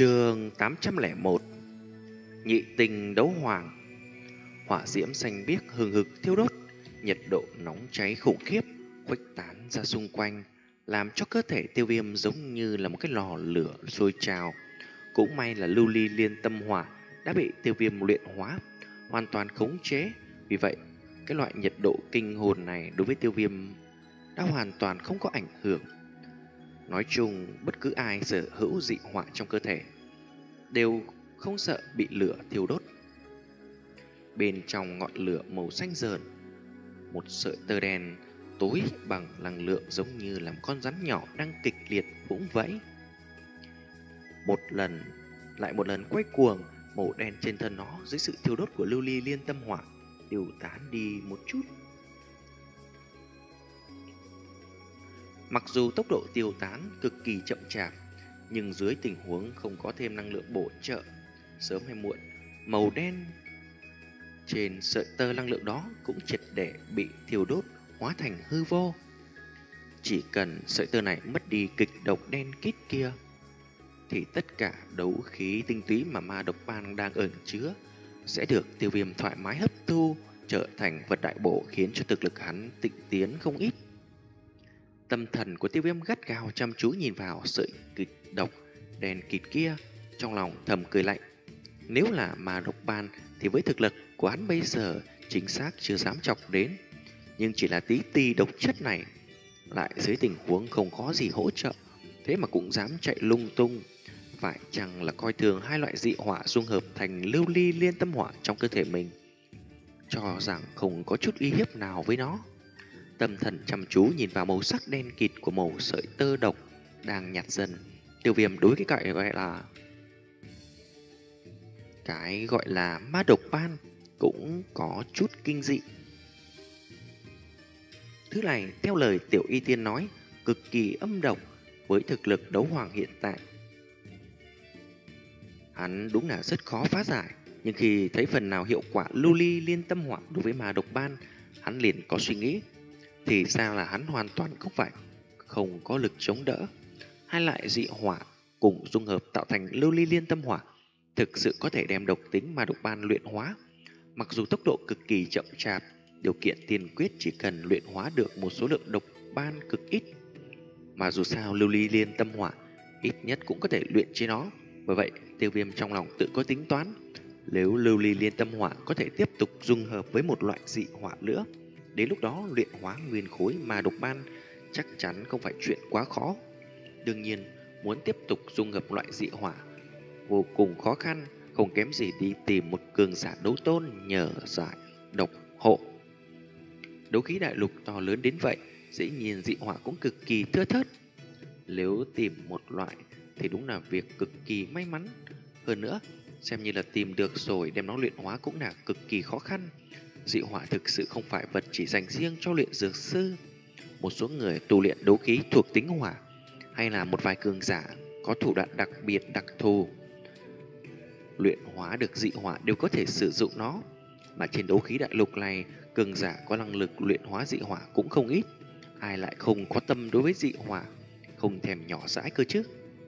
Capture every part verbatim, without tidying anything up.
Chương tám trăm lẻ một. Nhị tình đấu hoàng. Hỏa diễm xanh biếc hừng hực thiêu đốt, nhiệt độ nóng cháy khủng khiếp khuếch tán ra xung quanh, làm cho cơ thể Tiêu Viêm giống như là một cái lò lửa sôi trào. Cũng may là lưu ly liên tâm hỏa đã bị Tiêu Viêm luyện hóa, hoàn toàn khống chế. Vì vậy, cái loại nhiệt độ kinh hồn này đối với Tiêu Viêm đã hoàn toàn không có ảnh hưởng. Nói chung, bất cứ ai sở hữu dị hỏa trong cơ thể đều không sợ bị lửa thiêu đốt. Bên trong ngọn lửa màu xanh rờn, một sợi tơ đen tối bằng năng lượng giống như là một con rắn nhỏ đang kịch liệt vũng vẫy. Một lần, lại một lần quay cuồng, màu đen trên thân nó dưới sự thiêu đốt của lưu ly liên tâm hỏa tiêu tán đi một chút. Mặc dù tốc độ tiêu tán cực kỳ chậm chạp, nhưng dưới tình huống không có thêm năng lượng bổ trợ, sớm hay muộn, màu đen trên sợi tơ năng lượng đó cũng triệt để bị thiêu đốt, hóa thành hư vô. Chỉ cần sợi tơ này mất đi kịch độc đen kít kia, thì tất cả đấu khí tinh túy mà ma độc ban đang ẩn chứa sẽ được Tiêu Viêm thoải mái hấp thu, trở thành vật đại bổ, khiến cho thực lực hắn tịnh tiến không ít. Tâm thần của Tiêu Viêm gắt gao chăm chú nhìn vào sợi kịch độc đen kịt kia, trong lòng thầm cười lạnh. Nếu là ma độc ban thì với thực lực của hắn bây giờ chính xác chưa dám chọc đến, nhưng chỉ là tí ti độc chất này, lại dưới tình huống không có gì hỗ trợ, thế mà cũng dám chạy lung tung. Phải chăng là coi thường hai loại dị hỏa dung hợp thành lưu ly liên tâm hỏa trong cơ thể mình, cho rằng không có chút uy hiếp nào với nó? Tâm thần chăm chú nhìn vào màu sắc đen kịt của màu sợi tơ độc đang nhạt dần, Tiêu Viêm đối cái cậy gọi là cái gọi là ma độc ban cũng có chút kinh dị. Thứ này theo lời Tiểu Y Tiên nói cực kỳ âm độc, với thực lực đấu hoàng hiện tại hắn đúng là rất khó phá giải. Nhưng khi thấy phần nào hiệu quả lưu ly liên tâm hỏa đối với ma độc ban, hắn liền có suy nghĩ, thì ra là hắn hoàn toàn không phải không có lực chống đỡ. Hai loại dị hỏa cùng dung hợp tạo thành lưu ly liên tâm hỏa thực sự có thể đem độc tính ma độc ban luyện hóa. Mặc dù tốc độ cực kỳ chậm chạp, điều kiện tiên quyết chỉ cần luyện hóa được một số lượng độc ban cực ít, mà dù sao lưu ly liên tâm hỏa ít nhất cũng có thể luyện chế nó. Bởi vậy, Tiêu Viêm trong lòng tự có tính toán, nếu lưu ly liên tâm hỏa có thể tiếp tục dung hợp với một loại dị hỏa nữa, đến lúc đó luyện hóa nguyên khối ma độc ban chắc chắn không phải chuyện quá khó. Đương nhiên, muốn tiếp tục dung hợp loại dị hỏa vô cùng khó khăn, không kém gì đi tìm một cường giả đấu tôn nhờ giải độc hộ. Đấu khí đại lục to lớn đến vậy, dĩ nhiên dị hỏa cũng cực kỳ thưa thớt. Nếu tìm một loại thì đúng là việc cực kỳ may mắn. Hơn nữa, xem như là tìm được rồi đem nó luyện hóa cũng là cực kỳ khó khăn. Dị hỏa thực sự không phải vật chỉ dành riêng cho luyện dược sư. Một số người tu luyện đấu khí thuộc tính hỏa, hay là một vài cường giả có thủ đoạn đặc biệt đặc thù, luyện hóa được dị hỏa đều có thể sử dụng nó. Mà trên đấu khí đại lục này, cường giả có năng lực luyện hóa dị hỏa cũng không ít. Ai lại không có tâm đối với dị hỏa, không thèm nhỏ dãi cơ chứ.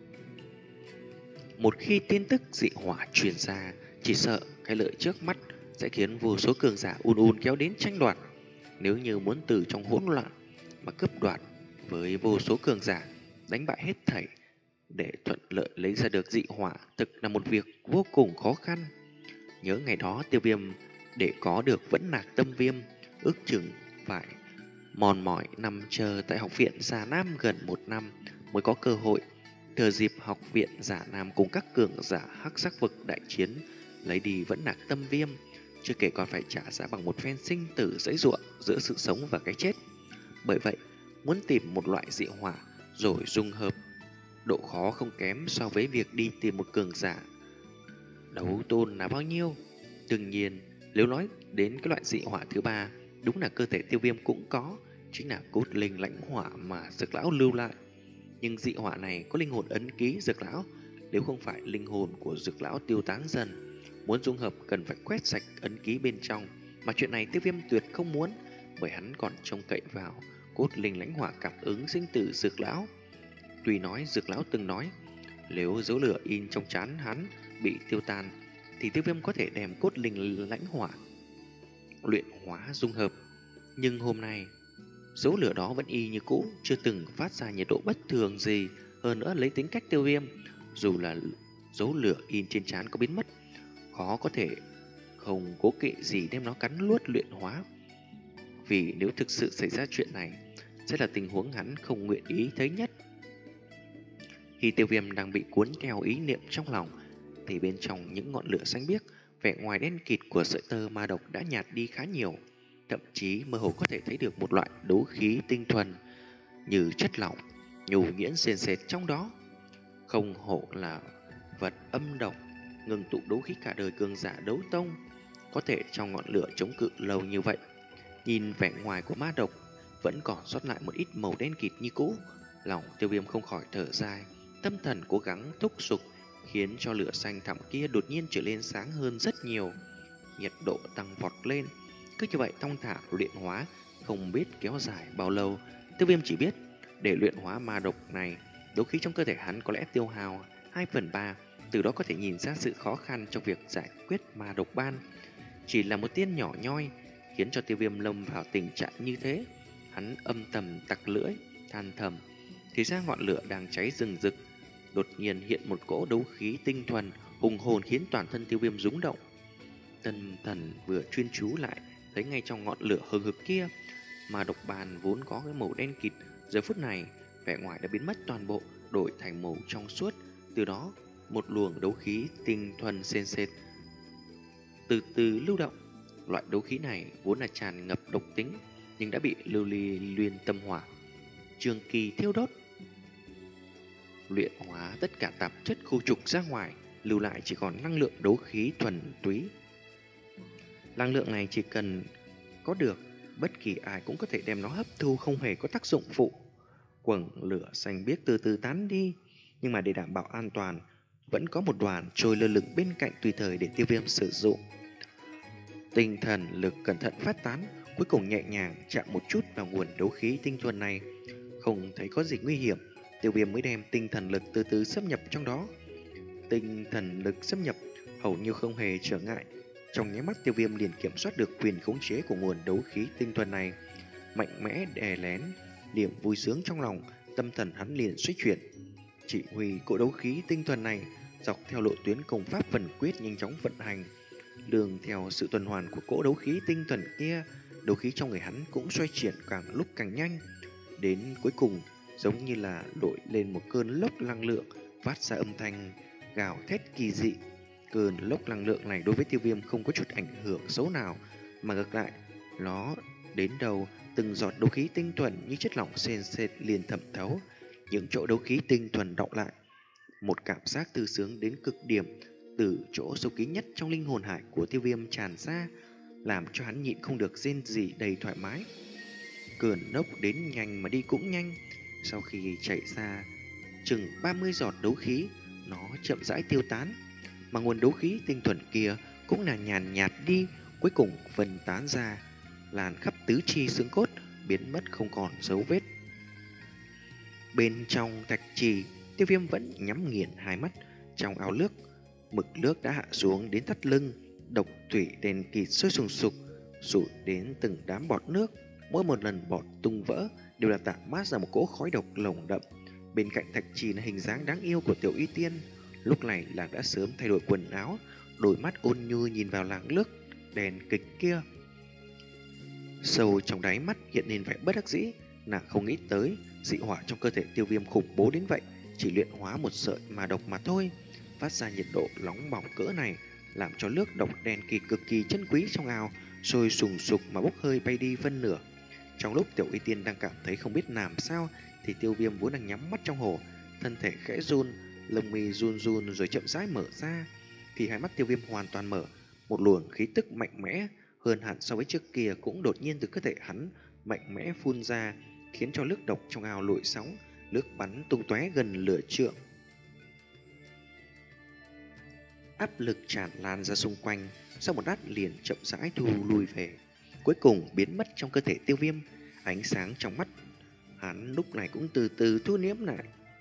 Một khi tin tức dị hỏa truyền ra, chỉ sợ cái lợi trước mắt sẽ khiến vô số cường giả ùn ùn kéo đến tranh đoạt. Nếu như muốn từ trong hỗn loạn mà cướp đoạt với vô số cường giả, đánh bại hết thảy để thuận lợi lấy ra được dị hỏa, thực là một việc vô cùng khó khăn. Nhớ ngày đó Tiêu Viêm để có được vẫn nạc tâm viêm, ước chừng phải mòn mỏi nằm chờ tại học viện Già Nam gần một năm mới có cơ hội. Thừa dịp học viện Giả Nam cùng các cường giả hắc sắc vực đại chiến, lấy đi vẫn nạc tâm viêm, chưa kể còn phải trả giá bằng một phen sinh tử giãy giụa giữa sự sống và cái chết. Bởi vậy, muốn tìm một loại dị hỏa rồi dung hợp, độ khó không kém so với việc đi tìm một cường giả đấu tôn là bao nhiêu. Đương nhiên, nếu nói đến cái loại dị hỏa thứ ba, đúng là cơ thể Tiêu Viêm cũng có, chính là cốt linh lãnh hỏa mà Dược lão lưu lại. Nhưng dị hỏa này có linh hồn ấn ký Dược lão, nếu không phải linh hồn của Dược lão tiêu tán dần, muốn dung hợp cần phải quét sạch ấn ký bên trong, mà chuyện này Tiêu Viêm tuyệt không muốn, bởi hắn còn trông cậy vào cốt linh lãnh hỏa cảm ứng sinh tử Dược lão. Tuy nói Dược lão từng nói Nếu dấu lửa in trong trán hắn bị tiêu tan, thì Tiêu Viêm có thể đem cốt linh lãnh hỏa luyện hóa dung hợp. Nhưng hôm nay, dấu lửa đó vẫn y như cũ, chưa từng phát ra nhiệt độ bất thường gì. Hơn nữa lấy tính cách Tiêu Viêm, dù là dấu lửa in trên trán có biến mất, khó có thể không cố kỵ gì đem nó cắn nuốt luyện hóa. Vì nếu thực sự xảy ra chuyện này, sẽ là tình huống hắn không nguyện ý thấy nhất. Khi Tiêu Viêm đang bị cuốn theo ý niệm trong lòng, thì bên trong những ngọn lửa xanh biếc, vẻ ngoài đen kịt của sợi tơ ma độc đã nhạt đi khá nhiều. Thậm chí mơ hồ có thể thấy được một loại đấu khí tinh thuần như chất lỏng, nhu nhuyễn sền sệt trong đó. Không hổ là vật âm độc, ngừng tụ đấu khí cả đời cường giả đấu tông, có thể trong ngọn lửa chống cự lâu như vậy. Nhìn vẻ ngoài của ma độc vẫn còn sót lại một ít màu đen kịt như cũ, lòng Tiêu Viêm không khỏi thở dài, tâm thần cố gắng thúc giục, khiến cho lửa xanh thẳm kia đột nhiên trở lên sáng hơn rất nhiều, nhiệt độ tăng vọt lên. Cứ như vậy thong thả luyện hóa, không biết kéo dài bao lâu. Tiêu Viêm chỉ biết để luyện hóa ma độc này, đấu khí trong cơ thể hắn có lẽ tiêu hao hai phần ba, từ đó có thể nhìn ra sự khó khăn trong việc giải quyết ma độc ban. Chỉ là một tiên nhỏ nhoi khiến cho Tiêu Viêm lâm vào tình trạng như thế. Hắn âm thầm tặc lưỡi, than thầm, thì ra ngọn lửa đang cháy rừng rực, đột nhiên hiện một cỗ đấu khí tinh thuần hùng hồn khiến toàn thân Tiêu Viêm rúng động. Tâm thần vừa chuyên chú lại, thấy ngay trong ngọn lửa hừng hực kia, mà độc bàn vốn có cái màu đen kịt, giờ phút này vẻ ngoài đã biến mất toàn bộ, đổi thành màu trong suốt. Từ đó một luồng đấu khí tinh thuần sền sệt từ từ lưu động. Loại đấu khí này vốn là tràn ngập độc tính, nhưng đã bị lưu ly luyện tâm hỏa trường kỳ thiêu đốt, luyện hóa tất cả tạp chất khu trục ra ngoài, lưu lại chỉ còn năng lượng đấu khí thuần túy. Năng lượng này chỉ cần có được, bất kỳ ai cũng có thể đem nó hấp thu, không hề có tác dụng phụ. Quầng lửa xanh biếc từ từ tán đi, nhưng mà để đảm bảo an toàn, vẫn có một đoàn trôi lơ lửng bên cạnh tùy thời để Tiêu Viêm sử dụng. Tinh thần lực cẩn thận phát tán, cuối cùng nhẹ nhàng chạm một chút vào nguồn đấu khí tinh thuần này. Không thấy có gì nguy hiểm, Tiêu Viêm mới đem tinh thần lực từ từ xâm nhập trong đó. Tinh thần lực xâm nhập hầu như không hề trở ngại. Trong nháy mắt Tiêu Viêm liền kiểm soát được quyền khống chế của nguồn đấu khí tinh thuần này, mạnh mẽ đè lén điểm vui sướng trong lòng. Tâm thần hắn liền xoay chuyển, chỉ huy cỗ đấu khí tinh thuần này dọc theo lộ tuyến công pháp phần quyết nhanh chóng vận hành. Đường theo sự tuần hoàn của cỗ đấu khí tinh thuần kia, đấu khí trong người hắn cũng xoay chuyển càng lúc càng nhanh, đến cuối cùng giống như là đổi lên một cơn lốc năng lượng, phát ra âm thanh gào thét kỳ dị. Cơn lốc năng lượng này đối với Tiêu Viêm không có chút ảnh hưởng xấu nào, mà ngược lại, nó đến đầu từng giọt đấu khí tinh thuần như chất lỏng sền sệt liền thẩm thấu những chỗ đấu khí tinh thuần đọng lại. Một cảm giác tư sướng đến cực điểm từ chỗ sâu kín nhất trong linh hồn hải của Tiêu Viêm tràn ra, làm cho hắn nhịn không được rên rỉ đầy thoải mái. Cơn lốc đến nhanh mà đi cũng nhanh. Sau khi chạy ra chừng ba mươi giọt đấu khí, nó chậm rãi tiêu tán, mà nguồn đấu khí tinh thuần kia cũng là nhàn nhạt đi, cuối cùng phân tán ra, làn khắp tứ chi xương cốt, biến mất không còn dấu vết. Bên trong thạch trì, Tiêu Viêm vẫn nhắm nghiền hai mắt. Trong áo nước, mực nước đã hạ xuống đến thắt lưng, độc thủy đen kịt sôi sùng sục, sụt đến từng đám bọt nước. Mỗi một lần bọt tung vỡ đều là tản mát ra một cỗ khói độc nồng đậm. Bên cạnh thạch trì là hình dáng đáng yêu của Tiểu Y Tiên. Lúc này nàng đã sớm thay đổi quần áo, đôi mắt ôn nhu nhìn vào làng nước đèn kịch kia. Sâu trong đáy mắt hiện lên vẻ bất đắc dĩ. Nàng không nghĩ tới dị hỏa trong cơ thể Tiêu Viêm khủng bố đến vậy, chỉ luyện hóa một sợi mà độc mà thôi, phát ra nhiệt độ nóng bỏng cỡ này, làm cho nước độc đen kịt cực kỳ chân quý trong ao sôi sùng sục mà bốc hơi bay đi phân nửa. Trong lúc Tiểu Y Tiên đang cảm thấy không biết làm sao, thì Tiêu Viêm vốn đang nhắm mắt trong hồ, thân thể khẽ run, lông mi run run rồi chậm rãi mở ra. Khi hai mắt Tiêu Viêm hoàn toàn mở, một luồng khí tức mạnh mẽ hơn hẳn so với trước kia cũng đột nhiên từ cơ thể hắn mạnh mẽ phun ra, khiến cho nước độc trong ao lội sóng, nước bắn tung tóe gần lửa trượng. Áp lực tràn lan ra xung quanh, sau một lát liền chậm rãi thu lui về, cuối cùng biến mất trong cơ thể Tiêu Viêm. Ánh sáng trong mắt hắn lúc này cũng từ từ thu liễm lại.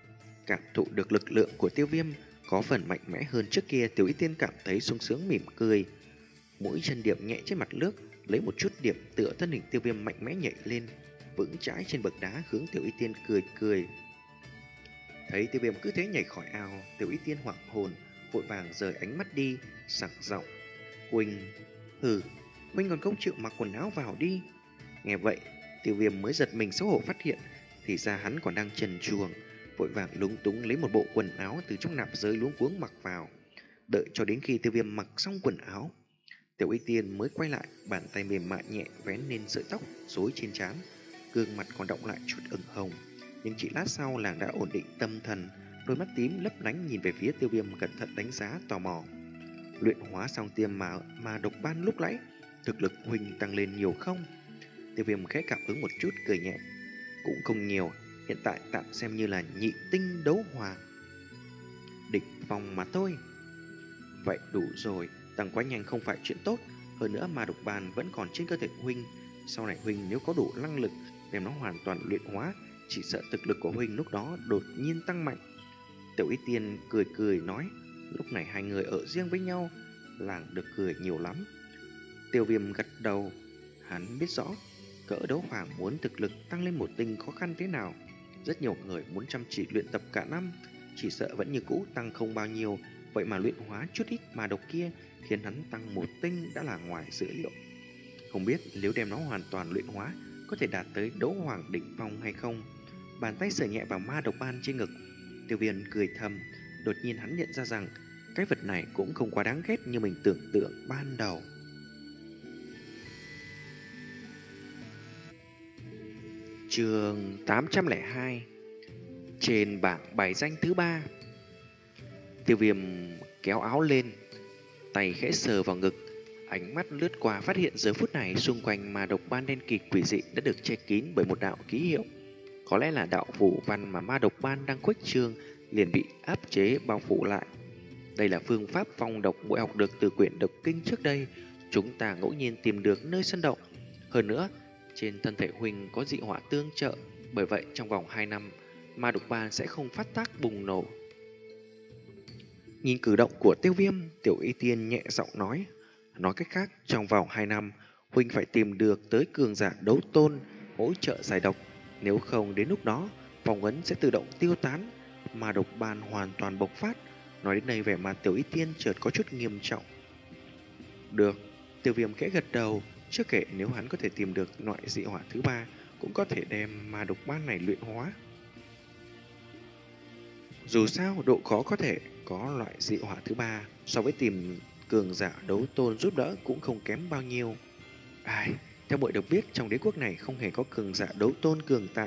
Cảm thụ được lực lượng của Tiêu Viêm có phần mạnh mẽ hơn trước kia, Tiểu Y Tiên cảm thấy sung sướng mỉm cười. Mũi chân điểm nhẹ trên mặt nước, lấy một chút điểm tựa thân hình Tiêu Viêm mạnh mẽ nhảy lên, vững chãi trên bậc đá hướng Tiểu Y Tiên cười cười. Thấy Tiêu Viêm cứ thế nhảy khỏi ao, Tiểu Y Tiên hoảng hồn, vội vàng rời ánh mắt đi, sảng giọng: "Huynh, hừ, huynh còn không chịu mặc quần áo vào đi." Nghe vậy, Tiêu Viêm mới giật mình xấu hổ phát hiện, thì ra hắn còn đang trần truồng, vội vàng lúng túng lấy một bộ quần áo từ trong nạp giới luống cuống mặc vào. Đợi cho đến khi Tiêu Viêm mặc xong quần áo, Tiểu Y Tiên mới quay lại, bàn tay mềm mại nhẹ vén lên sợi tóc rối trên trán, gương mặt còn đọng lại chút ửng hồng, nhưng chỉ lát sau làng đã ổn định tâm thần, đôi mắt tím lấp lánh nhìn về phía Tiêu Viêm cẩn thận đánh giá tò mò. Luyện hóa xong tiêm mà mà độc ban lúc nãy, thực lực huynh tăng lên nhiều không? Tiêu Viêm khẽ cảm ứng một chút cười nhẹ. Cũng không nhiều, hiện tại tạm xem như là nhị tinh đấu hoàng đỉnh phong mà thôi. Vậy đủ rồi, tăng quá nhanh không phải chuyện tốt. Hơn nữa mà độc bàn vẫn còn trên cơ thể huynh. Sau này huynh nếu có đủ năng lực đem nó hoàn toàn luyện hóa, chỉ sợ thực lực của huynh lúc đó đột nhiên tăng mạnh. Tiểu Y Tiên cười cười nói. Lúc này hai người ở riêng với nhau, làng được cười nhiều lắm. Tiêu Viêm gật đầu, hắn biết rõ cỡ đấu hoàng muốn thực lực tăng lên một tinh khó khăn thế nào. Rất nhiều người muốn chăm chỉ luyện tập cả năm, chỉ sợ vẫn như cũ tăng không bao nhiêu. Vậy mà luyện hóa chút ít mà độc kia khiến hắn tăng một tinh đã là ngoài dự liệu. Không biết nếu đem nó hoàn toàn luyện hóa có thể đạt tới đấu hoàng đỉnh phong hay không. Bàn tay sờ nhẹ vào ma độc ban trên ngực, Tiêu Viêm cười thầm. Đột nhiên hắn nhận ra rằng cái vật này cũng không quá đáng ghét như mình tưởng tượng ban đầu. Chương tám trăm lẻ hai. Trên bảng bài danh thứ ba. Tiêu Viêm kéo áo lên, tay khẽ sờ vào ngực, ánh mắt lướt qua phát hiện giờ phút này xung quanh ma độc ban đen kịt quỷ dị đã được che kín bởi một đạo ký hiệu. Có lẽ là đạo phủ văn mà ma độc ban đang khuếch trương liền bị áp chế bao phủ lại. Đây là phương pháp phong độc muội học được từ quyển độc kinh trước đây, chúng ta ngẫu nhiên tìm được nơi sân động. Hơn nữa, trên thân thể huynh có dị hỏa tương trợ, bởi vậy trong vòng hai năm, ma độc ban sẽ không phát tác bùng nổ. Nhìn cử động của Tiêu Viêm, Tiểu Y Tiên nhẹ giọng nói. Nói cách khác, trong vòng hai năm, huynh phải tìm được tới cường giả đấu tôn hỗ trợ giải độc. Nếu không đến lúc đó, phong ấn sẽ tự động tiêu tán, ma độc ban hoàn toàn bộc phát. Nói đến đây vẻ mặt Tiểu Y Tiên chợt có chút nghiêm trọng. Được, Tiêu Viêm khẽ gật đầu. Chưa kể nếu hắn có thể tìm được loại dị hỏa thứ ba, cũng có thể đem ma độc ban này luyện hóa. Dù sao, độ khó có thể có loại dị hỏa thứ ba so với tìm cường giả đấu tôn giúp đỡ cũng không kém bao nhiêu. Ai, theo muội được biết trong đế quốc này không hề có cường giả đấu tôn cường tại.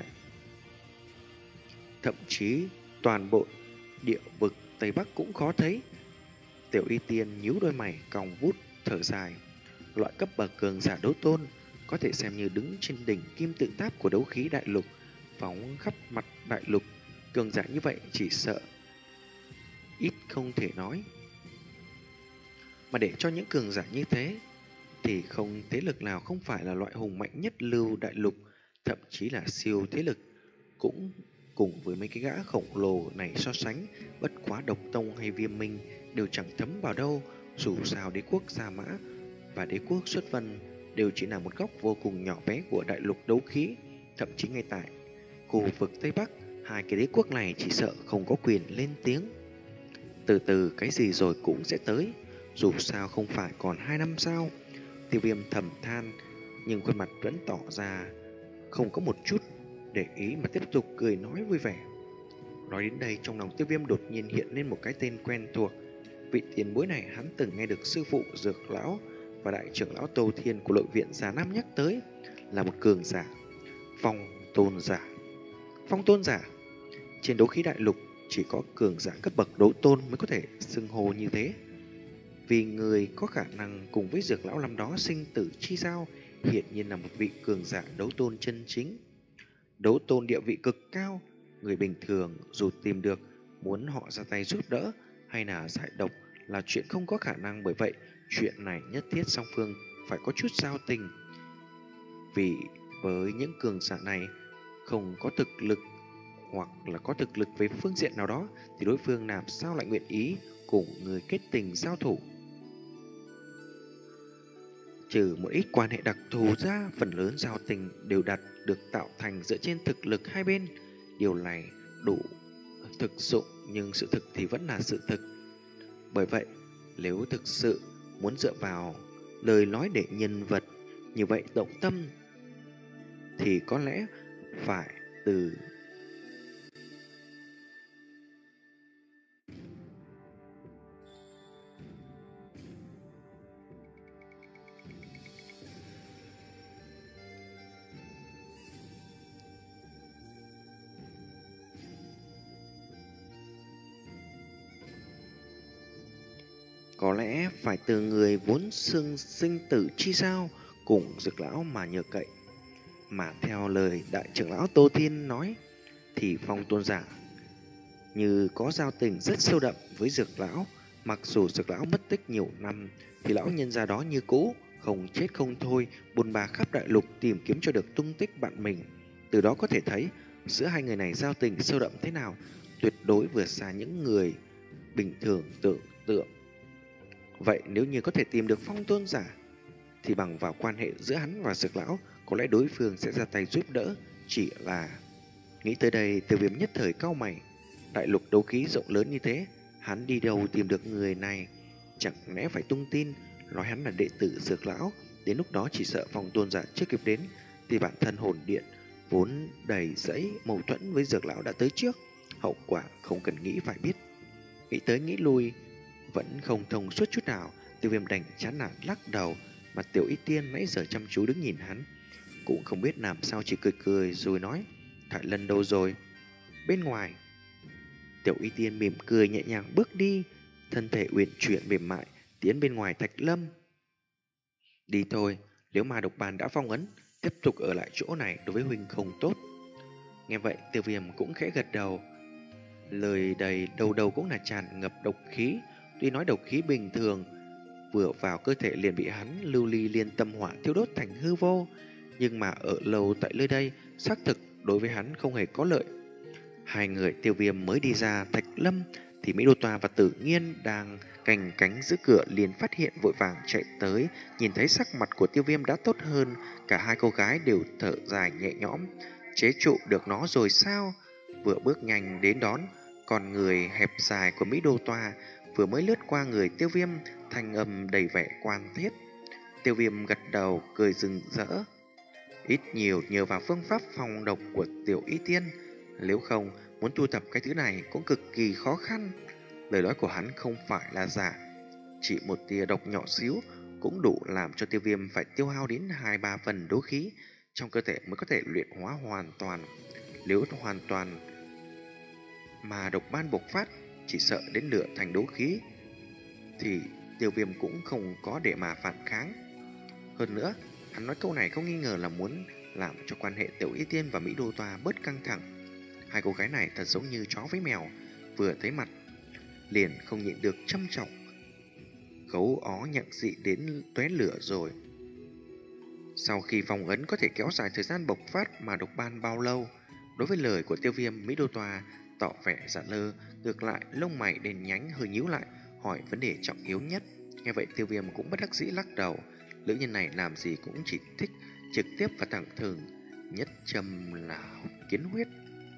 Thậm chí toàn bộ địa vực Tây Bắc cũng khó thấy. Tiểu Y Tiên nhíu đôi mày cong vút thở dài. Loại cấp bậc cường giả đấu tôn có thể xem như đứng trên đỉnh kim tự tháp của đấu khí đại lục, phóng khắp mặt đại lục. Cường giả như vậy chỉ sợ ít không thể nói. Mà để cho những cường giả như thế thì không thế lực nào không phải là loại hùng mạnh nhất lưu đại lục, thậm chí là siêu thế lực cũng cùng với mấy cái gã khổng lồ này so sánh, bất quá Độc Tông hay Viêm Minh đều chẳng thấm vào đâu. Dù sao đế quốc Gia Mã và đế quốc Xuất Vân đều chỉ là một góc vô cùng nhỏ bé của đại lục đấu khí. Thậm chí ngay tại khu vực Tây Bắc, hai cái đế quốc này chỉ sợ không có quyền lên tiếng. Từ từ cái gì rồi cũng sẽ tới, dù sao không phải còn hai năm sao. Tiêu Viêm thầm than, nhưng khuôn mặt vẫn tỏ ra không có một chút để ý mà tiếp tục cười nói vui vẻ. Nói đến đây trong lòng Tiêu Viêm đột nhiên hiện lên một cái tên quen thuộc. Vị tiền bối này hắn từng nghe được sư phụ Dược Lão và đại trưởng lão Tô Thiên của nội viện Già Nam nhắc tới, là một cường giả Phong Tôn giả. Phong Tôn giả trên đấu khí đại lục chỉ có cường giả cấp bậc đấu tôn mới có thể xưng hô như thế. Vì người có khả năng cùng với Dược Lão năm đó sinh tử chi giao, hiện nhiên là một vị cường giả đấu tôn chân chính. Đấu tôn địa vị cực cao, người bình thường dù tìm được muốn họ ra tay giúp đỡ hay là giải độc là chuyện không có khả năng. Bởi vậy chuyện này nhất thiết song phương phải có chút giao tình. Vì với những cường giả này không có thực lực hoặc là có thực lực về phương diện nào đó, thì đối phương làm sao lại nguyện ý cùng người kết tình giao thủ. Trừ một ít quan hệ đặc thù ra, phần lớn giao tình đều đạt được tạo thành dựa trên thực lực hai bên. Điều này đủ thực dụng, nhưng sự thực thì vẫn là sự thực. Bởi vậy, nếu thực sự muốn dựa vào lời nói để nhân vật như vậy động tâm, thì có lẽ phải từ Có lẽ phải từ người vốn xưng sinh tử chi sao cùng Dược lão mà nhờ cậy. Mà theo lời đại trưởng lão Tô Thiên nói, thì Phong tôn giả như có giao tình rất sâu đậm với Dược lão. Mặc dù Dược lão mất tích nhiều năm, thì lão nhân gia đó như cũ, không chết không thôi, bôn ba khắp đại lục tìm kiếm cho được tung tích bạn mình. Từ đó có thể thấy giữa hai người này giao tình sâu đậm thế nào, tuyệt đối vượt xa những người bình thường tưởng tượng. Vậy nếu như có thể tìm được Phong tôn giả, thì bằng vào quan hệ giữa hắn và Dược lão, có lẽ đối phương sẽ ra tay giúp đỡ. Chỉ là... Nghĩ tới đây, Tiêu Viêm nhất thời cau mày. Đại lục đấu khí rộng lớn như thế, hắn đi đâu tìm được người này? Chẳng lẽ phải tung tin nói hắn là đệ tử Dược lão? Đến lúc đó chỉ sợ Phong tôn giả chưa kịp đến, thì bản thân hồn điện vốn đầy rẫy mâu thuẫn với Dược lão đã tới trước. Hậu quả không cần nghĩ phải biết. Nghĩ tới nghĩ lui, vẫn không thông suốt chút nào. Tiêu Viêm đành chán nản lắc đầu. Mà Tiểu Y Tiên nãy giờ chăm chú đứng nhìn hắn, cũng không biết làm sao, chỉ cười cười rồi nói: Thải Lân đâu rồi? Bên ngoài. Tiểu Y Tiên mỉm cười nhẹ nhàng bước đi, thân thể uyển chuyển mềm mại tiến bên ngoài Thạch Lâm. Đi thôi, nếu mà độc bàn đã phong ấn, tiếp tục ở lại chỗ này đối với huynh không tốt. Nghe vậy, Tiêu Viêm cũng khẽ gật đầu. Lời đầy đầu đầu cũng là tràn ngập độc khí. Tuy nói độc khí bình thường, vừa vào cơ thể liền bị hắn lưu ly liên tâm hỏa thiêu đốt thành hư vô, nhưng mà ở lâu tại nơi đây xác thực đối với hắn không hề có lợi. Hai người Tiêu Viêm mới đi ra Thạch Lâm, thì Mỹ Đô Toa và Tử Nghiên đang canh cánh giữ cửa liền phát hiện, vội vàng chạy tới. Nhìn thấy sắc mặt của Tiêu Viêm đã tốt hơn, cả hai cô gái đều thở dài nhẹ nhõm. Chế trụ được nó rồi sao? Vừa bước nhanh đến đón, còn người hẹp dài của Mỹ Đô Toa vừa mới lướt qua người Tiêu Viêm, thanh âm đầy vẻ quan thiết. Tiêu Viêm gật đầu cười rừng rỡ. Ít nhiều nhờ vào phương pháp phòng độc của Tiểu Y Tiên, nếu không muốn thu thập cái thứ này cũng cực kỳ khó khăn. Lời nói của hắn không phải là giả, chỉ một tia độc nhỏ xíu cũng đủ làm cho Tiêu Viêm phải tiêu hao đến hai ba phần đấu khí trong cơ thể mới có thể luyện hóa hoàn toàn. Nếu hoàn toàn mà độc ban bộc phát, chỉ sợ đến nửa thành đấu khí, thì Tiêu Viêm cũng không có để mà phản kháng. Hơn nữa, hắn nói câu này không nghi ngờ là muốn làm cho quan hệ Tiểu Y Tiên và Mỹ Đô Toa bớt căng thẳng. Hai cô gái này thật giống như chó với mèo, vừa thấy mặt liền không nhịn được châm trọng. Gấu ó nhặng dị đến tóe lửa rồi. Sau khi phong ấn có thể kéo dài thời gian bộc phát mà độc ban bao lâu? Đối với lời của Tiêu Viêm, Mỹ Đô Toa tỏ vẻ giả lơ, ngược lại lông mày đen nhánh hơi nhíu lại, hỏi vấn đề trọng yếu nhất. Nghe vậy Tiêu Viêm cũng bất đắc dĩ lắc đầu. Nữ nhân này làm gì cũng chỉ thích trực tiếp và thẳng thừng, nhất châm là kiến huyết.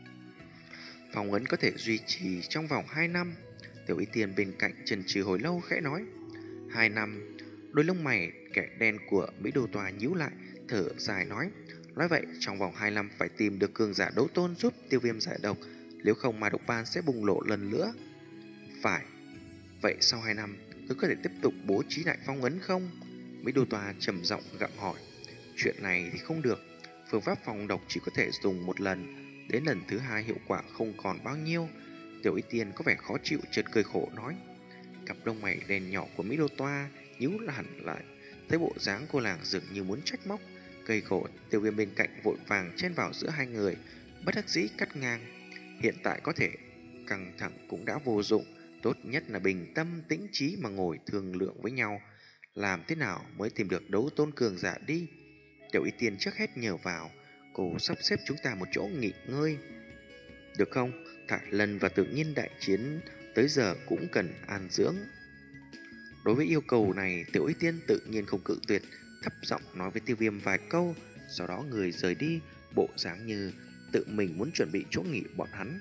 Phong ấn có thể duy trì trong vòng hai năm. Tiểu Y Tiên bên cạnh chần chừ hồi lâu khẽ nói: Hai năm. Đôi lông mày kẻ đen của Mỹ Đô Toa nhíu lại, thở dài nói: Nói vậy trong vòng hai năm phải tìm được cường giả đấu tôn giúp Tiêu Viêm giải độc, nếu không mà độc ban sẽ bùng nổ lần nữa. Phải. Vậy sau hai năm tôi có thể tiếp tục bố trí lại phong ấn không? Mỹ Đô Toa trầm giọng gặng hỏi. Chuyện này thì không được. Phương pháp phòng độc chỉ có thể dùng một lần, đến lần thứ hai hiệu quả không còn bao nhiêu. Tiểu Y Tiên có vẻ khó chịu, chợt cười khổ nói. Cặp lông mày đen nhỏ của Mỹ Đô Toa nhíu hẳn lại, thấy bộ dáng cô nàng dường như muốn trách móc. Cây khổ. Tiêu Viêm bên cạnh vội vàng chen vào giữa hai người, bất đắc dĩ cắt ngang. Hiện tại có thể căng thẳng cũng đã vô dụng, tốt nhất là bình tâm tĩnh trí mà ngồi thương lượng với nhau, làm thế nào mới tìm được đấu tôn cường giả đi. Tiểu Y Tiên trước hết nhờ vào, cô sắp xếp chúng ta một chỗ nghỉ ngơi. được không? Thải Lân và tự nhiên đại chiến tới giờ cũng cần an dưỡng. Đối với yêu cầu này, Tiểu Y Tiên tự nhiên không cự tuyệt, thấp giọng nói với Tiêu Viêm vài câu, sau đó người rời đi, bộ dáng như tự mình muốn chuẩn bị chỗ nghỉ bọn hắn.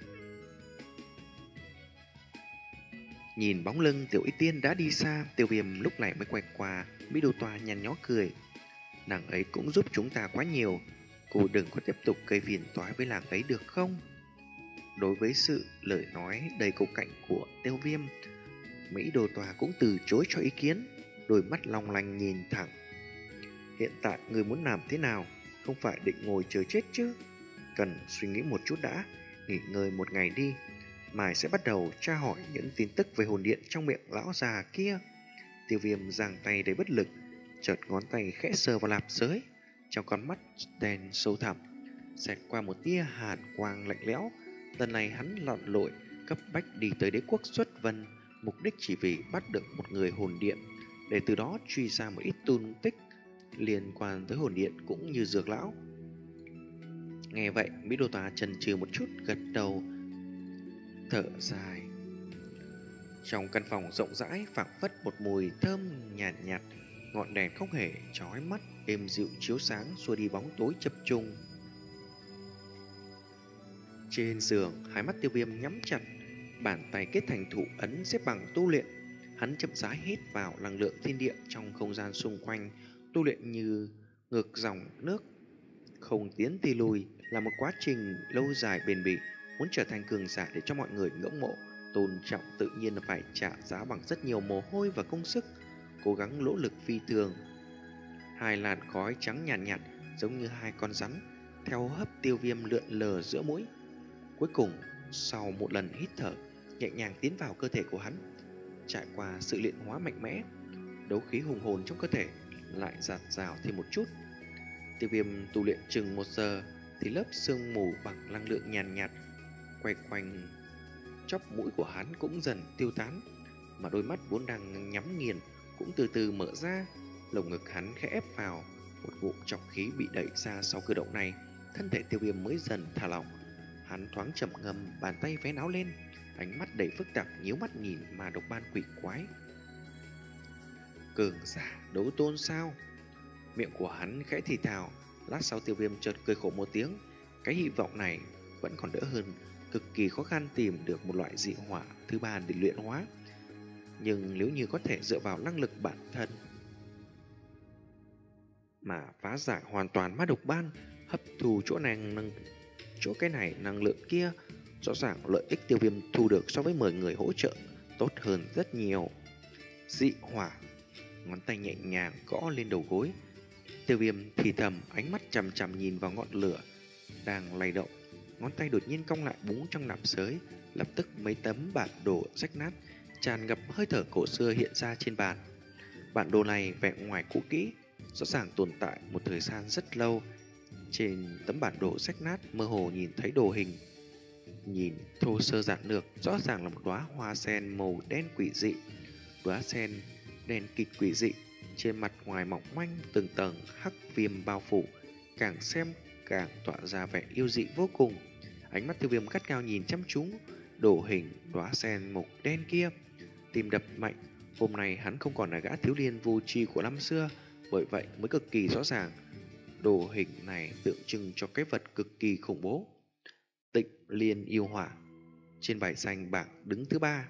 Nhìn bóng lưng Tiểu Y Tiên đã đi xa, Tiêu Viêm lúc này mới quay qua, Mỹ Đô Toa nhăn nhó cười. Nàng ấy cũng giúp chúng ta quá nhiều, cô đừng có tiếp tục gây phiền toái với nàng ấy được không? Đối với sự lời nói đầy cục cạnh của Tiêu Viêm, Mỹ Đô Toa cũng từ chối cho ý kiến, đôi mắt long lanh nhìn thẳng. Hiện tại người muốn làm thế nào? Không phải định ngồi chờ chết chứ? Cần suy nghĩ một chút đã, nghỉ ngơi một ngày đi. Mai sẽ bắt đầu tra hỏi những tin tức về hồn điện trong miệng lão già kia. Tiêu Viêm giang tay đầy bất lực, chợt ngón tay khẽ sờ vào lạp giới, trong con mắt đen sâu thẳm xẹt qua một tia hàn quang lạnh lẽo. Lần này hắn lặn lội cấp bách đi tới đế quốc Xuất Vân, mục đích chỉ vì bắt được một người hồn điện, để từ đó truy ra một ít tung tích liên quan tới hồn điện cũng như dược lão. Nghe vậy, Mỹ Đô Toa chần chừ một chút, gật đầu, thở dài. Trong căn phòng rộng rãi phảng phất một mùi thơm nhàn nhạt, nhạt, ngọn đèn không hề chói mắt, êm dịu chiếu sáng xua đi bóng tối chập trùng. Trên giường, hai mắt Tiêu Viêm nhắm chặt, bàn tay kết thành thủ ấn xếp bằng tu luyện. Hắn chậm rãi hít vào năng lượng thiên địa trong không gian xung quanh, tu luyện như ngược dòng nước, không tiến thì lùi, là một quá trình lâu dài bền bỉ. Muốn trở thành cường giả để cho mọi người ngưỡng mộ, tôn trọng, tự nhiên là phải trả giá bằng rất nhiều mồ hôi và công sức, cố gắng nỗ lực phi thường. Hai làn khói trắng nhàn nhạt, nhạt giống như hai con rắn theo hấp Tiêu Viêm lượn lờ giữa mũi. Cuối cùng, sau một lần hít thở, nhẹ nhàng tiến vào cơ thể của hắn. Trải qua sự luyện hóa mạnh mẽ, đấu khí hùng hồn trong cơ thể lại dạt dào thêm một chút. Tiêu Viêm tu luyện chừng một giờ thì lớp sương mù bằng năng lượng nhàn nhạt, nhạt quay quanh chóp mũi của hắn cũng dần tiêu tán, mà đôi mắt vốn đang nhắm nghiền cũng từ từ mở ra. Lồng ngực hắn khẽ ép vào, một ngụm trọc khí bị đẩy ra. Sau cử động này, thân thể Tiêu Viêm mới dần thả lỏng. Hắn thoáng trầm ngâm, bàn tay vén áo lên, ánh mắt đầy phức tạp nhíu mắt nhìn mà độc ban quỷ quái. Cường giả đấu tôn sao? Miệng của hắn khẽ thì thào. Lát sau Tiêu Viêm chợt cười khổ một tiếng. Cái hy vọng này vẫn còn đỡ hơn cực kỳ khó khăn tìm được một loại dị hỏa thứ ba để luyện hóa. Nhưng nếu như có thể dựa vào năng lực bản thân mà phá giải hoàn toàn ma độc ban, hấp thu chỗ này năng chỗ cái này năng lượng kia, rõ ràng lợi ích Tiêu Viêm thu được so với mười người hỗ trợ tốt hơn rất nhiều. Dị hỏa, ngón tay nhẹ nhàng gõ lên đầu gối. Tiêu Viêm thì thầm, ánh mắt chằm chằm nhìn vào ngọn lửa đang lay động. Ngón tay đột nhiên cong lại búng trong nạp giới, lập tức mấy tấm bản đồ rách nát tràn ngập hơi thở cổ xưa hiện ra trên bàn. Bản đồ này vẻ ngoài cũ kỹ, rõ ràng tồn tại một thời gian rất lâu. Trên tấm bản đồ rách nát mơ hồ nhìn thấy đồ hình, nhìn thô sơ giản lược, rõ ràng là một đóa hoa sen màu đen quỷ dị. Đóa sen đen kịt quỷ dị, trên mặt ngoài mỏng manh từng tầng hắc viêm bao phủ, càng xem càng tỏa ra vẻ yêu dị vô cùng. Ánh mắt Tiêu Viêm gắt gao nhìn chăm chú đồ hình đóa sen màu đen kia, tim đập mạnh. Hôm nay hắn không còn là gã thiếu niên vô tri của năm xưa, bởi vậy mới cực kỳ rõ ràng đồ hình này tượng trưng cho cái vật cực kỳ khủng bố, Tịnh Liên yêu hỏa. Trên bài danh bảng đứng thứ ba.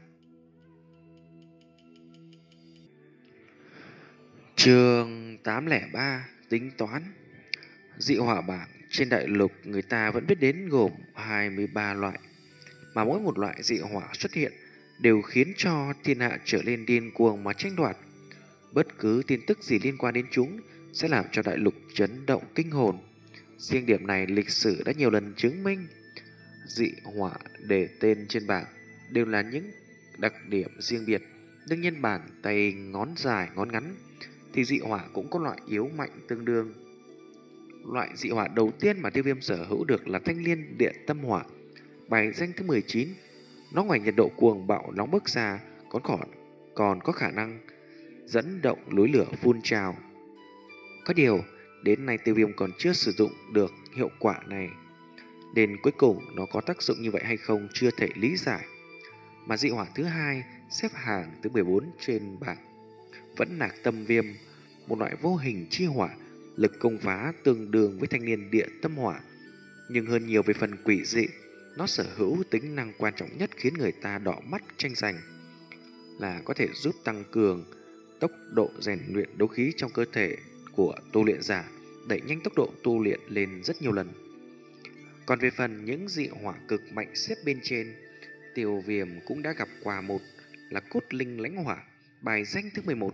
Chương tám không ba, tính toán. Dị hỏa bảng trên đại lục người ta vẫn biết đến gồm hai mươi ba loại, mà mỗi một loại dị hỏa xuất hiện đều khiến cho thiên hạ trở lên điên cuồng mà tranh đoạt. Bất cứ tin tức gì liên quan đến chúng sẽ làm cho đại lục chấn động kinh hồn. Riêng điểm này lịch sử đã nhiều lần chứng minh. Dị hỏa để tên trên bảng đều là những đặc điểm riêng biệt. Đương nhiên bàn tay ngón dài ngón ngắn thì dị hỏa cũng có loại yếu mạnh tương đương. Loại dị hỏa đầu tiên mà Tiêu Viêm sở hữu được là Thanh Liên Điện Tâm Hỏa, bài danh thứ mười chín. Nó ngoài nhiệt độ cuồng bạo nóng bức ra, còn còn còn có khả năng dẫn động núi lửa phun trào. Có điều, đến nay Tiêu Viêm còn chưa sử dụng được hiệu quả này. Đến cuối cùng nó có tác dụng như vậy hay không chưa thể lý giải. Mà dị hỏa thứ hai xếp hàng thứ mười bốn trên bảng vẫn là tâm viêm, một loại vô hình chi hỏa, lực công phá tương đương với thanh niên địa tâm hỏa, nhưng hơn nhiều về phần quỷ dị. Nó sở hữu tính năng quan trọng nhất khiến người ta đỏ mắt tranh giành, là có thể giúp tăng cường tốc độ rèn luyện đấu khí trong cơ thể của tu luyện giả, đẩy nhanh tốc độ tu luyện lên rất nhiều lần. Còn về phần những dị hỏa cực mạnh xếp bên trên, Tiêu Viêm cũng đã gặp qua một, là cốt linh lãnh hỏa, bài danh thứ mười một.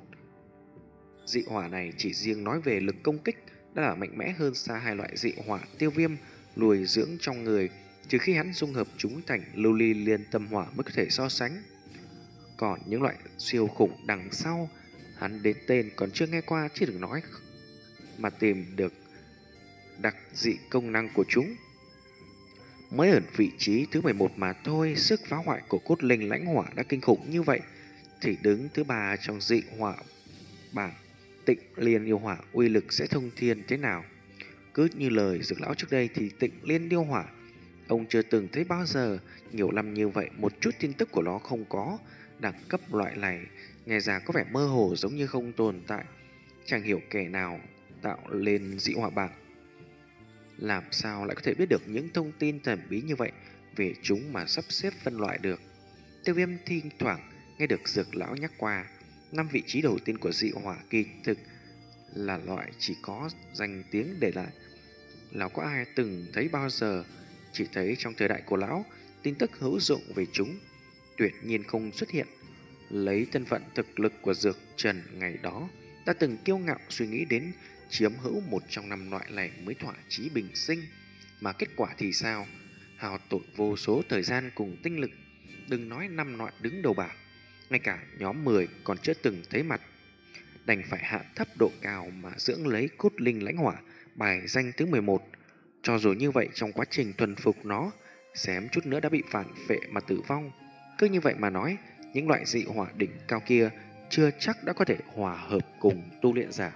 Dị hỏa này chỉ riêng nói về lực công kích đã là mạnh mẽ hơn xa hai loại dị hỏa Tiêu Viêm nuôi dưỡng trong người, trừ khi hắn dung hợp chúng thành lưu ly liên tâm hỏa mới có thể so sánh. Còn những loại siêu khủng đằng sau, hắn đến tên còn chưa nghe qua, chứ đừng nói mà tìm được đặc dị công năng của chúng. Mới ở vị trí thứ mười một mà thôi, sức phá hoại của cốt linh lãnh hỏa đã kinh khủng như vậy, thì đứng thứ ba trong dị hỏa bảng Tịnh Liên yêu hỏa uy lực sẽ thông thiên thế nào? Cứ như lời Dược lão trước đây thì Tịnh Liên yêu hỏa ông chưa từng thấy bao giờ, nhiều năm như vậy một chút tin tức của nó không có. Đẳng cấp loại này nghe ra có vẻ mơ hồ, giống như không tồn tại. Chẳng hiểu kẻ nào tạo lên dị hỏa bảng làm sao lại có thể biết được những thông tin thần bí như vậy về chúng mà sắp xếp phân loại được. Tiêu Viêm thỉnh thoảng nghe được Dược lão nhắc qua năm vị trí đầu tiên của dị hỏa kỳ thực là loại chỉ có danh tiếng để lại, lão có ai từng thấy bao giờ. Chỉ thấy trong thời đại của lão, tin tức hữu dụng về chúng tuyệt nhiên không xuất hiện. Lấy thân phận thực lực của Dược Trần ngày đó, đã từng kiêu ngạo suy nghĩ đến chiếm hữu một trong năm loại này mới thỏa chí bình sinh. Mà kết quả thì sao? Hao tổn vô số thời gian cùng tinh lực, đừng nói năm loại đứng đầu bảng, ngay cả nhóm mười còn chưa từng thấy mặt. Đành phải hạ thấp độ cao mà dưỡng lấy cốt linh lãnh hỏa, bài danh thứ mười một. Cho dù như vậy, trong quá trình thuần phục nó, xém chút nữa đã bị phản phệ mà tử vong. Cứ như vậy mà nói, những loại dị hỏa đỉnh cao kia chưa chắc đã có thể hòa hợp cùng tu luyện giả.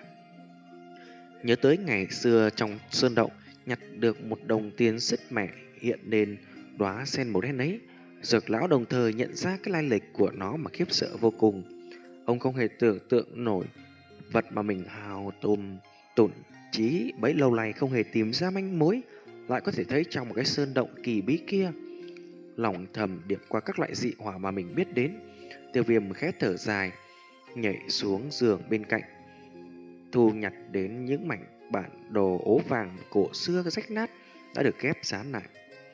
Nhớ tới ngày xưa trong sơn động nhặt được một đồng tiền sứt mẻ hiện lên đóa sen màu đen ấy, Dược lão đồng thời nhận ra cái lai lịch của nó mà khiếp sợ vô cùng. Ông không hề tưởng tượng nổi vật mà mình hào tôm tổn chí bấy lâu nay không hề tìm ra manh mối lại có thể thấy trong một cái sơn động kỳ bí kia. Lòng thầm điểm qua các loại dị hỏa mà mình biết đến, Tiêu Viêm khẽ thở dài, nhảy xuống giường bên cạnh, thu nhặt đến những mảnh bản đồ ố vàng cổ xưa rách nát đã được ghép dán lại.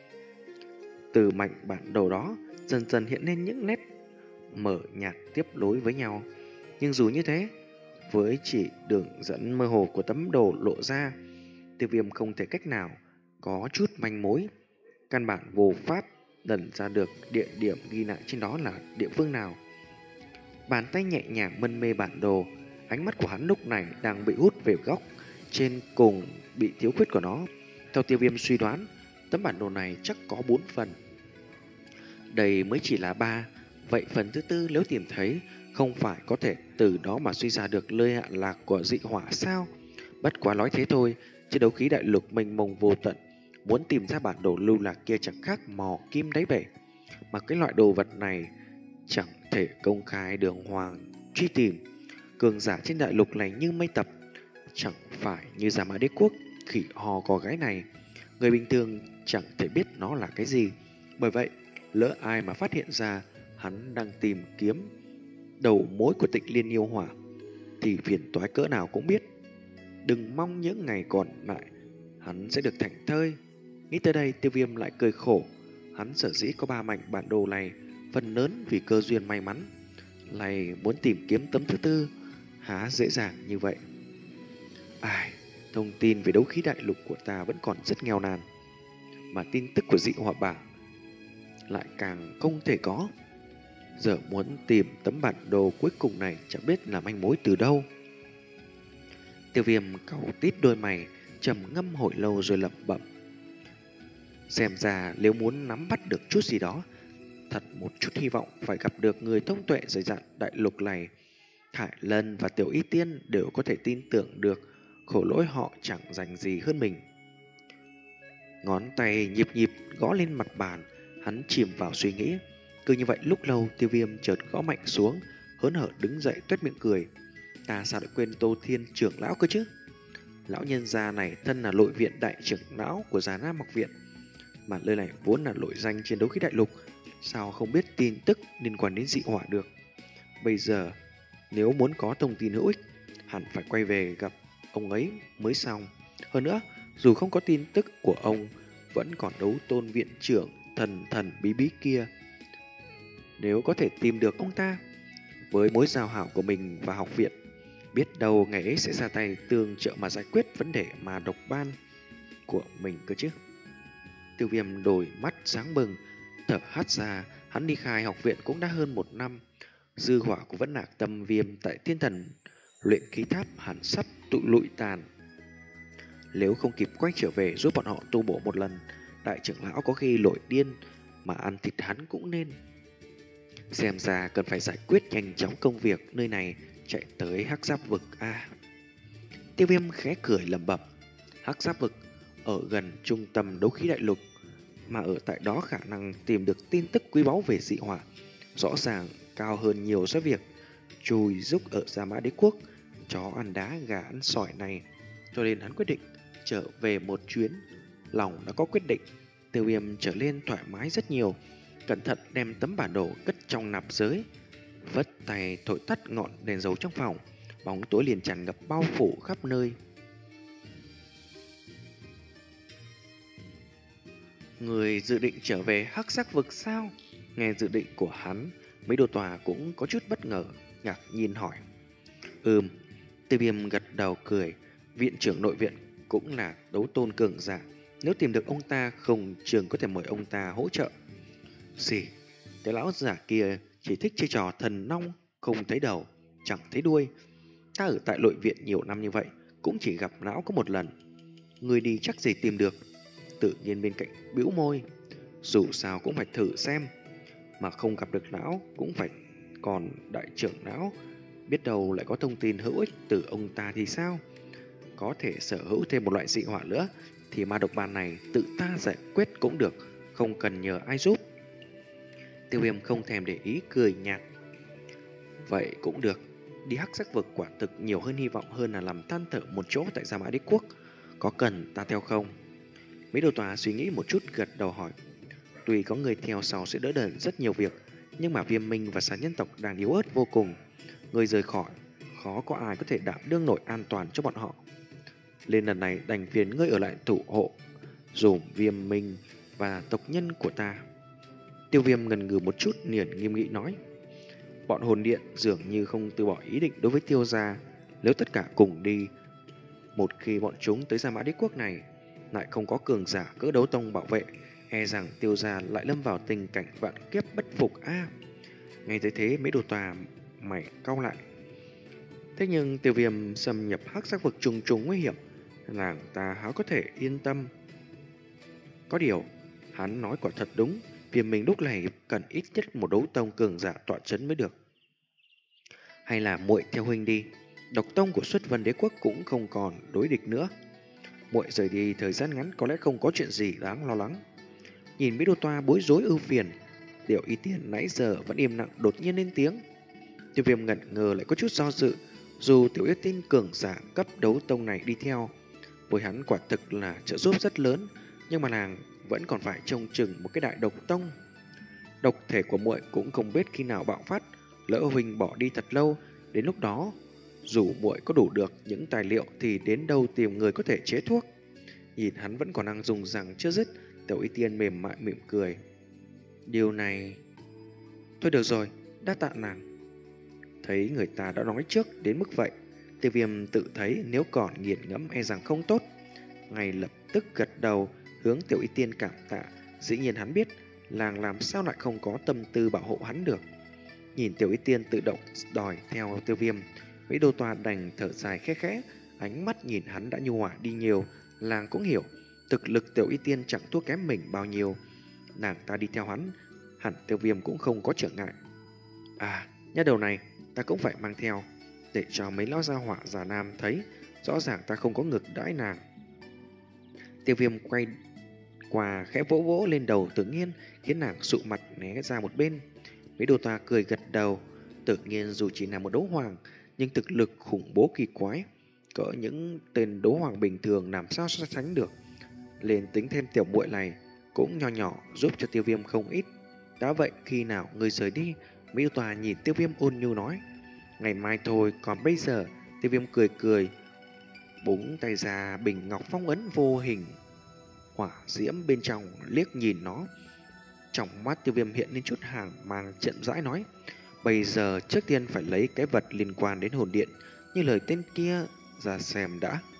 Từ mảnh bản đồ đó dần dần hiện lên những nét mở nhạt tiếp nối với nhau. Nhưng dù như thế, với chỉ đường dẫn mơ hồ của tấm đồ lộ ra, Tiêu Viêm không thể cách nào có chút manh mối. Căn bản vô pháp lần ra được địa điểm ghi lại trên đó là địa phương nào. Bàn tay nhẹ nhàng mân mê bản đồ, ánh mắt của hắn lúc này đang bị hút về góc trên cùng bị thiếu khuyết của nó. Theo Tiêu Viêm suy đoán, tấm bản đồ này chắc có bốn phần. Đây mới chỉ là ba, vậy phần thứ tư nếu tìm thấy, không phải có thể từ đó mà suy ra được nơi hạ lạc của dị hỏa sao? Bất quá nói thế thôi, chứ đấu khí đại lục mênh mông vô tận, muốn tìm ra bản đồ lưu lạc kia chẳng khác mò kim đáy bể. Mà cái loại đồ vật này chẳng thể công khai đường hoàng truy tìm. Cường giả trên đại lục này như mây tập, chẳng phải như Giả Mã Đế Quốc khỉ hò có gái này. Người bình thường chẳng thể biết nó là cái gì. Bởi vậy, lỡ ai mà phát hiện ra hắn đang tìm kiếm đầu mối của Tịnh Liên yêu hỏa thì phiền toái cỡ nào cũng biết. Đừng mong những ngày còn lại hắn sẽ được thảnh thơi. Nghĩ tới đây, Tiêu Viêm lại cười khổ. Hắn sở dĩ có ba mảnh bản đồ này phần lớn vì cơ duyên may mắn, lại muốn tìm kiếm tấm thứ tư há dễ dàng như vậy. Ai, thông tin về đấu khí đại lục của ta vẫn còn rất nghèo nàn, mà tin tức của dị hỏa bảng lại càng không thể có. Giờ muốn tìm tấm bản đồ cuối cùng này chẳng biết là manh mối từ đâu. Tiêu Viêm cau tít đôi mày, trầm ngâm hồi lâu rồi lẩm bẩm. Xem ra nếu muốn nắm bắt được chút gì đó, thật một chút hy vọng phải gặp được người thông tuệ dày dặn đại lục này. Thải Lân và Tiểu Y Tiên đều có thể tin tưởng được, khổ lỗi họ chẳng dành gì hơn mình. Ngón tay nhịp nhịp gõ lên mặt bàn, hắn chìm vào suy nghĩ. Cứ như vậy lúc lâu, Tiêu Viêm chợt gõ mạnh xuống, hớn hở đứng dậy tuét miệng cười. Ta sao lại quên Tô Thiên trưởng lão cơ chứ? Lão nhân gia này thân là nội viện đại trưởng lão của Già Nam Học Viện, mà nơi này vốn là nổi danh chiến đấu khí đại lục, sao không biết tin tức liên quan đến dị hỏa được? Bây giờ nếu muốn có thông tin hữu ích, hẳn phải quay về gặp ông ấy mới xong. Hơn nữa, dù không có tin tức của ông, vẫn còn đấu tôn viện trưởng thần thần bí bí kia. Nếu có thể tìm được ông ta, với mối giao hảo của mình và học viện, biết đâu ngày ấy sẽ ra tay tương trợ mà giải quyết vấn đề mà độc ban của mình cơ chứ. Tiêu Viêm đổi mắt sáng bừng, thở hắt ra. Hắn đi khai học viện cũng đã hơn một năm. Dư hỏa của vẫn nạc tâm viêm tại thiên thần luyện khí tháp hẳn sắp tụ lụi tàn. Nếu không kịp quay trở về giúp bọn họ tu bổ một lần, đại trưởng lão có khi nổi điên mà ăn thịt hắn cũng nên. Xem ra cần phải giải quyết nhanh chóng công việc nơi này, chạy tới Hắc Giáp vực a. À, Tiêu Viêm khẽ cười lẩm bẩm. Hắc Giáp vực ở gần trung tâm đấu khí đại lục, mà ở tại đó khả năng tìm được tin tức quý báu về dị hỏa rõ ràng cao hơn nhiều so với việc chui rúc ở Gia Mã Đế Quốc, chó ăn đá gà ăn sỏi này. Cho nên hắn quyết định trở về một chuyến. Lòng đã có quyết định, Tiêu Viêm trở lên thoải mái rất nhiều, cẩn thận đem tấm bản đồ cất trong nạp giới, vất tay thổi tắt ngọn đèn dầu trong phòng. Bóng tối liền tràn ngập bao phủ khắp nơi. Người dự định trở về Hắc Sắc vực sao? Nghe dự định của hắn, mấy đồ tòa cũng có chút bất ngờ, ngạc nhiên hỏi. Ừm, Tiêu Viêm gật đầu cười. Viện trưởng nội viện cũng là đấu tôn cường giả, nếu tìm được ông ta không chừng có thể mời ông ta hỗ trợ. Gì? Cái lão giả kia chỉ thích chơi trò thần nong, không thấy đầu, chẳng thấy đuôi. Ta ở tại nội viện nhiều năm như vậy, cũng chỉ gặp lão có một lần. Người đi chắc gì tìm được. Tự nhiên bên cạnh bĩu môi. Dù sao cũng phải thử xem, mà không gặp được lão cũng phải còn đại trưởng lão. Biết đâu lại có thông tin hữu ích từ ông ta thì sao? Có thể sở hữu thêm một loại dị hỏa nữa, thì ma độc ban này tự ta giải quyết cũng được, không cần nhờ ai giúp. Tiêu Viêm không thèm để ý, cười nhạt. Vậy cũng được, đi Hắc Sắc vực quả thực nhiều hơn hy vọng hơn là làm than thở một chỗ tại Gia Mã Đế Quốc. Có cần ta theo không? Mấy đầu tòa suy nghĩ một chút, gật đầu hỏi. Tuy có người theo sau sẽ đỡ đần rất nhiều việc, nhưng mà Viêm Minh và Xà Nhân tộc đang yếu ớt vô cùng. Người rời khỏi, khó có ai có thể đảm đương nổi an toàn cho bọn họ. Lên lần này đành phiền ngươi ở lại thủ hộ dùm Viêm Minh và tộc nhân của ta. Tiêu Viêm ngần ngừ một chút, liền nghiêm nghị nói. Bọn hồn điện dường như không từ bỏ ý định đối với Tiêu gia. Nếu tất cả cùng đi, một khi bọn chúng tới Gia Mã Đế Quốc này lại không có cường giả cỡ đấu tông bảo vệ, e rằng Tiêu gia lại lâm vào tình cảnh vạn kiếp bất phục a. À, ngay tới thế mấy đồ tòa mày cau lại. Thế nhưng Tiêu Viêm xâm nhập Hắc Sắc vực trùng trùng nguy hiểm, nàng ta háo có thể yên tâm. Có điều, hắn nói quả thật đúng, Viêm Minh lúc này cần ít nhất một đấu tông cường giả tọa chấn mới được. Hay là muội theo huynh đi, độc tông của Xuất Vân Đế Quốc cũng không còn đối địch nữa. Muội rời đi thời gian ngắn có lẽ không có chuyện gì đáng lo lắng. Nhìn mấy đô toa bối rối ưu phiền, Tiểu Y Tiên nãy giờ vẫn im lặng đột nhiên lên tiếng. Tiêu Viêm ngẩn ngờ lại có chút do dự. Dù Tiểu Y Tiên cường giả cấp đấu tông này đi theo, với hắn quả thực là trợ giúp rất lớn, nhưng mà nàng vẫn còn phải trông chừng một cái đại độc tông. Độc thể của muội cũng không biết khi nào bạo phát, lỡ huynh bỏ đi thật lâu, đến lúc đó dù muội có đủ được những tài liệu thì đến đâu tìm người có thể chế thuốc. Nhìn hắn vẫn còn đang dùng rằng chưa dứt, Tiểu Y Tiên mềm mại mỉm cười. Điều này... Thôi được rồi, đa tạ nàng. Thấy người ta đã nói trước đến mức vậy, Tiêu Viêm tự thấy nếu còn nghiền ngẫm e rằng không tốt. Ngay lập tức gật đầu hướng Tiểu Y Tiên cảm tạ. Dĩ nhiên hắn biết làng làm sao lại không có tâm tư bảo hộ hắn được. Nhìn Tiểu Y Tiên tự động đòi theo Tiêu Viêm, mấy đô toa đành thở dài khẽ khẽ. Ánh mắt nhìn hắn đã nhu hòa đi nhiều. Làng cũng hiểu thực lực Tiểu Y Tiên chẳng thua kém mình bao nhiêu. Nàng ta đi theo hắn, hẳn Tiêu Viêm cũng không có trở ngại. À, nhát đầu này ta cũng phải mang theo, để cho mấy lão gia hỏa già nam thấy rõ ràng ta không có ngược đãi nàng. Tiêu Viêm quay qua khẽ vỗ vỗ lên đầu Tự Nhiên, khiến nàng sụ mặt né ra một bên. Mỹ Đô Toa cười gật đầu. Tự Nhiên dù chỉ là một đấu hoàng, nhưng thực lực khủng bố kỳ quái, cỡ những tên đấu hoàng bình thường làm sao so sánh được. Lên tính thêm tiểu muội này cũng nho nhỏ giúp cho Tiêu Viêm không ít. Đã vậy khi nào người rời đi, Mỹ Đô Toa nhìn Tiêu Viêm ôn nhu nói: ngày mai thôi, còn bây giờ. Tiêu Viêm cười cười, búng tay ra bình ngọc phong ấn vô hình hỏa diễm bên trong, liếc nhìn nó. Trong mắt Tiêu Viêm hiện lên chút hàng mang, chậm rãi nói: bây giờ trước tiên phải lấy cái vật liên quan đến hồn điện như lời tên kia ra xem đã.